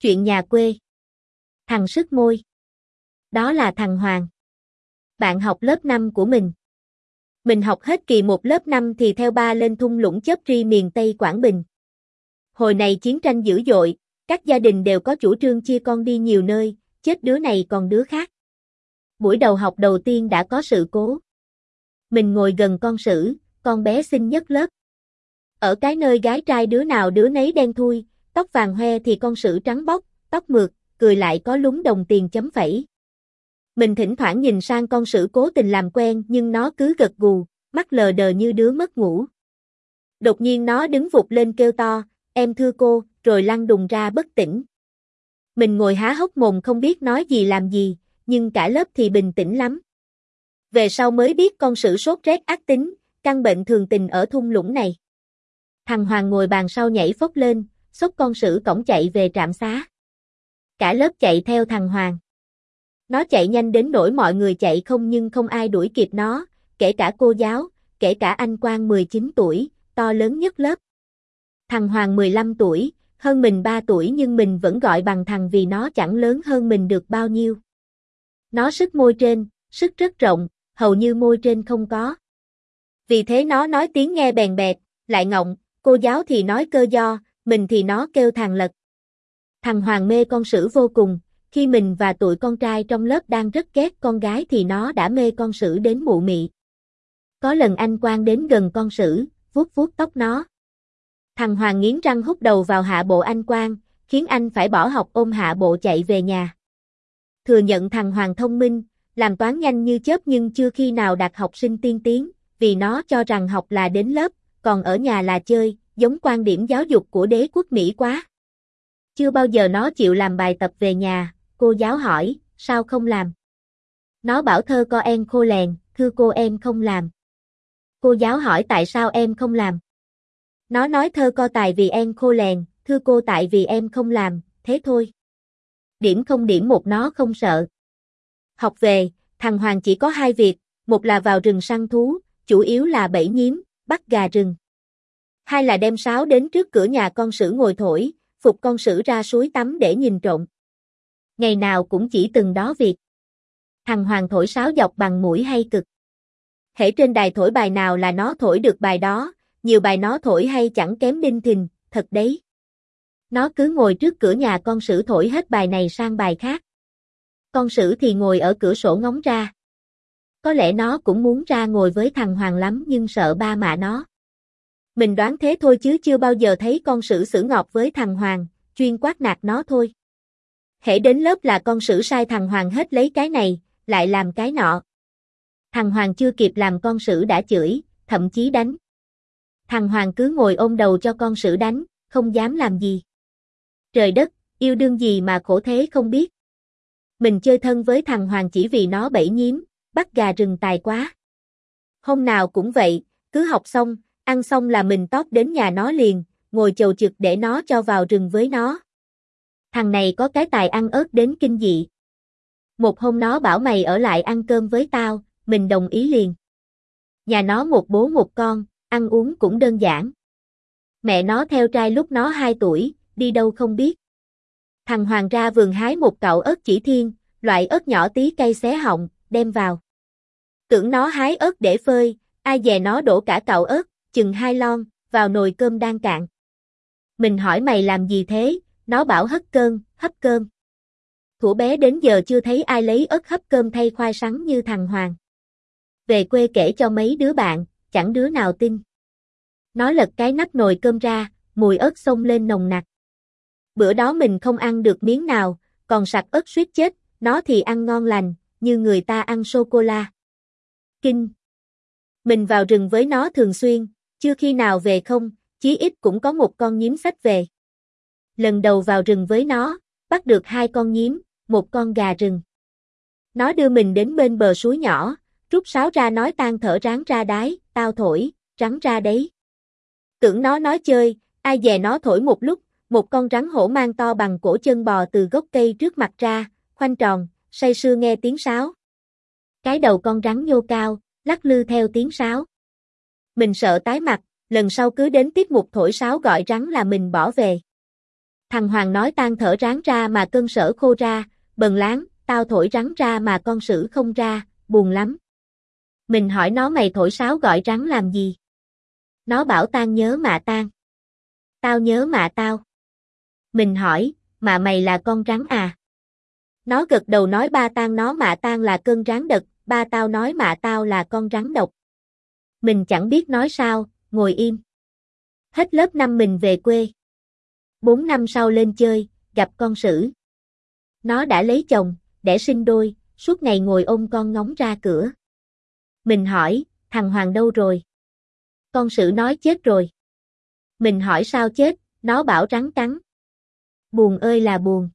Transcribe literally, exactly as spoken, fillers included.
Chuyện nhà quê. Thằng sứt môi. Đó là thằng Hoàng. Bạn học lớp năm của mình. Mình học hết kỳ một lớp năm thì theo ba lên thung lũng Chớp Ri miền Tây Quảng Bình. Hồi này chiến tranh dữ dội, các gia đình đều có chủ trương chia con đi nhiều nơi, chết đứa này còn đứa khác. Buổi đầu học đầu tiên đã có sự cố. Mình ngồi gần con Sử, con bé xinh nhất lớp. Ở cái nơi gái trai đứa nào đứa nấy đen thui, tóc vàng hoe thì con Sử trắng bóc, tóc mượt, cười lại có lúm đồng tiền chấm phẩy. Mình thỉnh thoảng nhìn sang con Sử cố tình làm quen nhưng nó cứ gật gù, mắt lờ đờ như đứa mất ngủ. Đột nhiên nó đứng vụt lên kêu to, em thưa cô, rồi lăn đùng ra bất tỉnh. Mình ngồi há hốc mồm không biết nói gì làm gì, nhưng cả lớp thì bình tĩnh lắm. Về sau mới biết con Sử sốt rét ác tính, căn bệnh thường tình ở thung lũng này. Thằng Hoàng ngồi bàn sau nhảy phốc lên, xốc con Sử cõng chạy về trạm xá. Cả lớp chạy theo thằng Hoàng. Nó chạy nhanh đến nỗi mọi người chạy không nhưng không ai đuổi kịp nó, kể cả cô giáo, kể cả anh Quang mười chín tuổi, to lớn nhất lớp. Thằng Hoàng mười lăm tuổi, hơn mình ba tuổi nhưng mình vẫn gọi bằng thằng vì nó chẳng lớn hơn mình được bao nhiêu. Nó sứt môi trên, sứt rất rộng, hầu như môi trên không có. Vì thế nó nói tiếng nghe bèn bẹt, lại ngọng, cô giáo thì nói cơ do, mình thì nó kêu thằng Lật. Thằng Hoàng mê con Sử vô cùng, khi mình và tụi con trai trong lớp đang rất ghét con gái thì nó đã mê con Sử đến mụ mị. Có lần anh Quang đến gần con Sử, vuốt vuốt tóc nó. Thằng Hoàng nghiến răng húc đầu vào hạ bộ anh Quang, khiến anh phải bỏ học ôm hạ bộ chạy về nhà. Thừa nhận thằng Hoàng thông minh, làm toán nhanh như chớp nhưng chưa khi nào đạt học sinh tiên tiến, vì nó cho rằng học là đến lớp, còn ở nhà là chơi, giống quan điểm giáo dục của đế quốc Mỹ quá. Chưa bao giờ nó chịu làm bài tập về nhà, cô giáo hỏi, sao không làm? Nó bảo thơ co em khô lèn, thưa cô em không làm. Cô giáo hỏi tại sao em không làm? Nó nói thơ co tại vì em khô lèn, thưa cô tại vì em không làm, thế thôi. Điểm không điểm một nó không sợ. Học về, thằng Hoàng chỉ có hai việc, một là vào rừng săn thú, chủ yếu là bẫy nhím, bắt gà rừng. Hai là đem sáo đến trước cửa nhà con Sử ngồi thổi, phục con Sử ra suối tắm để nhìn trộm. Ngày nào cũng chỉ từng đó việc. Thằng Hoàng thổi sáo dọc bằng mũi hay cực. Hễ trên đài thổi bài nào là nó thổi được bài đó, nhiều bài nó thổi hay chẳng kém Đinh Thìn, thật đấy. Nó cứ ngồi trước cửa nhà con Sử thổi hết bài này sang bài khác. Con Sử thì ngồi ở cửa sổ ngóng ra. Có lẽ nó cũng muốn ra ngồi với thằng Hoàng lắm nhưng sợ ba mạ nó. Mình đoán thế thôi chứ chưa bao giờ thấy con Sử xử ngọt với thằng Hoàng, chuyên quát nạt nó thôi. Hễ đến lớp là con Sử sai thằng Hoàng hết lấy cái này, lại làm cái nọ. Thằng Hoàng chưa kịp làm con Sử đã chửi, thậm chí đánh. Thằng Hoàng cứ ngồi ôm đầu cho con Sử đánh, không dám làm gì. Trời đất, yêu đương gì mà khổ thế không biết. Mình chơi thân với thằng Hoàng chỉ vì nó bẫy nhím, bắt gà rừng tài quá. Hôm nào cũng vậy, cứ học xong, ăn xong là mình tót đến nhà nó liền, ngồi chầu chực để nó cho vào rừng với nó. Thằng này có cái tài ăn ớt đến kinh dị. Một hôm nó bảo mày ở lại ăn cơm với tao, mình đồng ý liền. Nhà nó một bố một con, ăn uống cũng đơn giản. Mẹ nó theo trai lúc nó hai tuổi, đi đâu không biết. Thằng Hoàng ra vườn hái một cọng ớt chỉ thiên, loại ớt nhỏ tí cay xé họng, đem vào. Tưởng nó hái ớt để phơi, ai dè nó đổ cả cọng ớt, chừng hai lon, vào nồi cơm đang cạn. Mình hỏi mày làm gì thế, nó bảo hấp cơm, hấp cơm. Thuở bé đến giờ chưa thấy ai lấy ớt hấp cơm thay khoai sắn như thằng Hoàng. Về quê kể cho mấy đứa bạn, chẳng đứa nào tin. Nó lật cái nắp nồi cơm ra, mùi ớt xông lên nồng nặc. Bữa đó mình không ăn được miếng nào, còn sặc ớt suýt chết, nó thì ăn ngon lành, như người ta ăn sô-cô-la. Kinh. Mình vào rừng với nó thường xuyên, chưa khi nào về không, chí ít cũng có một con nhím xách về. Lần đầu vào rừng với nó, bắt được hai con nhím, một con gà rừng. Nó đưa mình đến bên bờ suối nhỏ, rút sáo ra nói tan thở ráng ra đái, tao thổi, rắn ra đấy. Tưởng nó nói chơi, ai dè nó thổi một lúc, một con rắn hổ mang to bằng cổ chân bò từ gốc cây trước mặt ra, khoanh tròn, say sưa nghe tiếng sáo. Cái đầu con rắn nhô cao, lắc lư theo tiếng sáo. Mình sợ tái mặt, lần sau cứ đến tiết mục thổi sáo gọi rắn là mình bỏ về. Thằng Hoàng nói tan thở ráng ra mà cơn sở khô ra, bần láng, tao thổi rắn ra mà con sử không ra, buồn lắm. Mình hỏi nó mày thổi sáo gọi rắn làm gì? Nó bảo tang nhớ mạ tang. Tao nhớ mạ tao. Mình hỏi, mà mày là con rắn à? Nó gật đầu nói ba tang nó mạ tang là cơn rắn đực, ba tao nói mạ tao là con rắn độc. Mình chẳng biết nói sao, ngồi im. Hết lớp năm mình về quê. Bốn năm sau lên chơi, gặp con sử. Nó đã lấy chồng, đẻ sinh đôi, suốt ngày ngồi ôm con ngóng ra cửa. Mình hỏi, thằng Hoàng đâu rồi? Con sử nói chết rồi. Mình hỏi sao chết, nó bảo rắn cắn. Buồn ơi là buồn.